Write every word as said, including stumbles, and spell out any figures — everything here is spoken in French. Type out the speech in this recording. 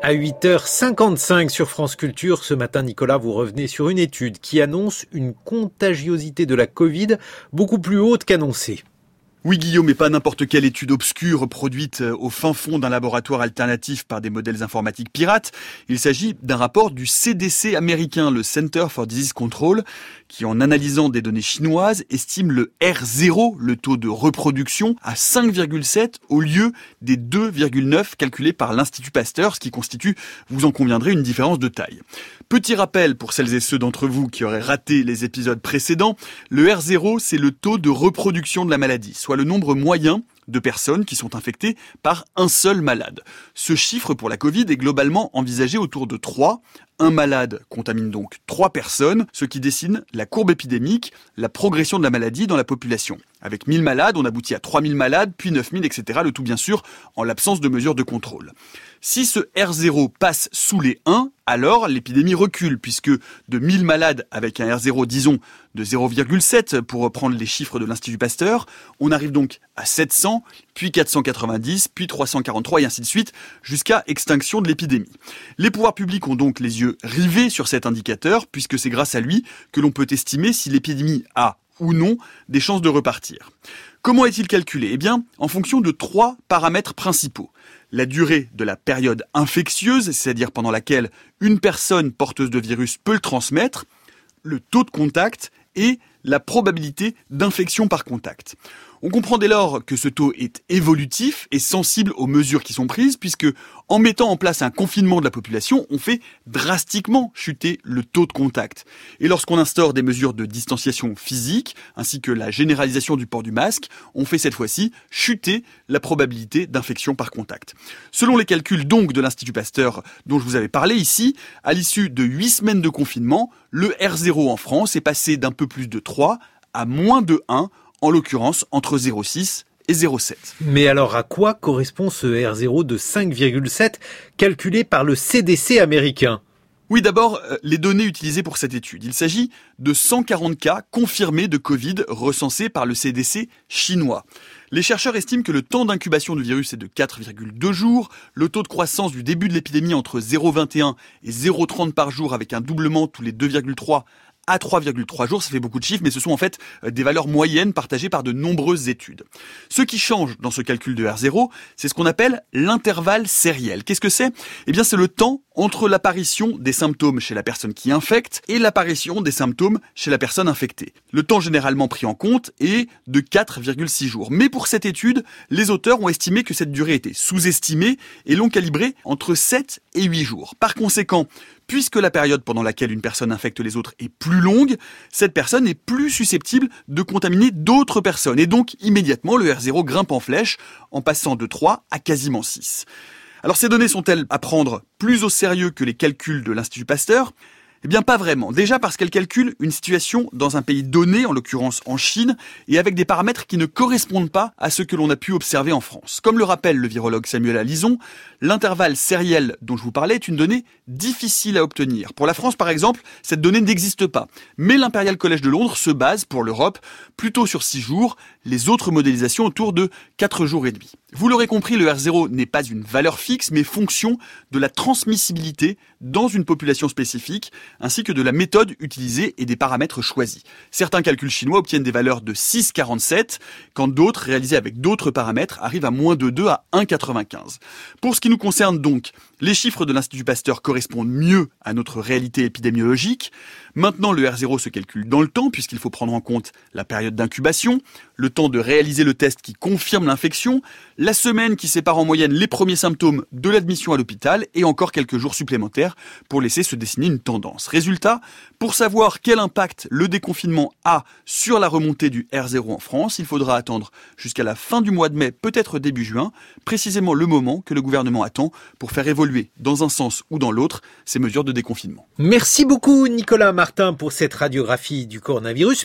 À huit heures cinquante-cinq sur France Culture, ce matin, Nicolas, vous revenez sur une étude qui annonce une contagiosité de la Covid beaucoup plus haute qu'annoncée. Oui Guillaume, mais pas n'importe quelle étude obscure produite au fin fond d'un laboratoire alternatif par des modèles informatiques pirates. Il s'agit d'un rapport du C D C américain, le Center for Disease Control, qui en analysant des données chinoises estime le R zéro, le taux de reproduction, à cinq virgule sept au lieu des deux virgule neuf calculés par l'Institut Pasteur, ce qui constitue, vous en conviendrez, une différence de taille. Petit rappel pour celles et ceux d'entre vous qui auraient raté les épisodes précédents, le R zéro, c'est le taux de reproduction de la maladie, soit le nombre moyen de personnes qui sont infectées par un seul malade. Ce chiffre pour la Covid est globalement envisagé autour de trois. Un malade contamine donc trois personnes, ce qui dessine la courbe épidémique, la progression de la maladie dans la population. Avec mille malades, on aboutit à trois mille malades, puis neuf mille, et cetera. Le tout bien sûr en l'absence de mesures de contrôle. Si ce R zéro passe sous les un, alors l'épidémie recule, puisque de mille malades avec un R zéro, disons, de zéro virgule sept, pour reprendre les chiffres de l'Institut Pasteur, on arrive donc à sept cents, puis quatre cent quatre-vingt-dix, puis trois cent quarante-trois, et ainsi de suite, jusqu'à extinction de l'épidémie. Les pouvoirs publics ont donc les yeux rivés sur cet indicateur, puisque c'est grâce à lui que l'on peut estimer si l'épidémie a ou non des chances de repartir. Comment est-il calculé ? Eh bien, en fonction de trois paramètres principaux. La durée de la période infectieuse, c'est-à-dire pendant laquelle une personne porteuse de virus peut le transmettre, le taux de contact et la probabilité d'infection par contact. On comprend dès lors que ce taux est évolutif et sensible aux mesures qui sont prises, puisque en mettant en place un confinement de la population, on fait drastiquement chuter le taux de contact. Et lorsqu'on instaure des mesures de distanciation physique, ainsi que la généralisation du port du masque, on fait cette fois-ci chuter la probabilité d'infection par contact. Selon les calculs donc de l'Institut Pasteur dont je vous avais parlé ici, à l'issue de huit semaines de confinement, le R zéro en France est passé d'un peu plus de trois à moins de un, en l'occurrence entre zéro virgule six et zéro virgule sept. Mais alors à quoi correspond ce R zéro de cinq virgule sept calculé par le C D C américain ? Oui, d'abord, les données utilisées pour cette étude. Il s'agit de cent quarante cas confirmés de Covid recensés par le C D C chinois. Les chercheurs estiment que le temps d'incubation du virus est de quatre virgule deux jours, le taux de croissance du début de l'épidémie entre zéro virgule vingt et un et zéro virgule trente par jour avec un doublement tous les deux virgule trois à trois virgule trois jours, ça fait beaucoup de chiffres, mais ce sont en fait des valeurs moyennes partagées par de nombreuses études. Ce qui change dans ce calcul de R zéro, c'est ce qu'on appelle l'intervalle sériel. Qu'est-ce que c'est ? Eh bien, c'est le temps entre l'apparition des symptômes chez la personne qui infecte et l'apparition des symptômes chez la personne infectée. Le temps généralement pris en compte est de quatre virgule six jours. Mais pour cette étude, les auteurs ont estimé que cette durée était sous-estimée et l'ont calibrée entre sept et huit jours. Par conséquent, puisque la période pendant laquelle une personne infecte les autres est plus longue, cette personne est plus susceptible de contaminer d'autres personnes. Et donc, immédiatement, le R zéro grimpe en flèche en passant de trois à quasiment six. Alors, ces données sont-elles à prendre plus au sérieux que les calculs de l'Institut Pasteur ? Eh bien, pas vraiment. Déjà parce qu'elle calcule une situation dans un pays donné, en l'occurrence en Chine, et avec des paramètres qui ne correspondent pas à ce que l'on a pu observer en France. Comme le rappelle le virologue Samuel Alison, l'intervalle sériel dont je vous parlais est une donnée difficile à obtenir. Pour la France, par exemple, cette donnée n'existe pas. Mais l'Imperial College de Londres se base, pour l'Europe, plutôt sur six jours, les autres modélisations autour de quatre jours et demi. Vous l'aurez compris, le R zéro n'est pas une valeur fixe, mais fonction de la transmissibilité dans une population spécifique, ainsi que de la méthode utilisée et des paramètres choisis. Certains calculs chinois obtiennent des valeurs de six virgule quarante-sept, quand d'autres, réalisés avec d'autres paramètres, arrivent à moins de deux à un virgule quatre-vingt-quinze. Pour ce qui nous concerne donc, les chiffres de l'Institut Pasteur correspondent mieux à notre réalité épidémiologique. Maintenant, le R zéro se calcule dans le temps, puisqu'il faut prendre en compte la période d'incubation, le temps de réaliser le test qui confirme l'infection, la semaine qui sépare en moyenne les premiers symptômes de l'admission à l'hôpital et encore quelques jours supplémentaires pour laisser se dessiner une tendance. Résultat, pour savoir quel impact le déconfinement a sur la remontée du R zéro en France, il faudra attendre jusqu'à la fin du mois de mai, peut-être début juin, précisément le moment que le gouvernement attend pour faire évoluer dans un sens ou dans l'autre ces mesures de déconfinement. Merci beaucoup Nicolas Martin pour cette radiographie du coronavirus.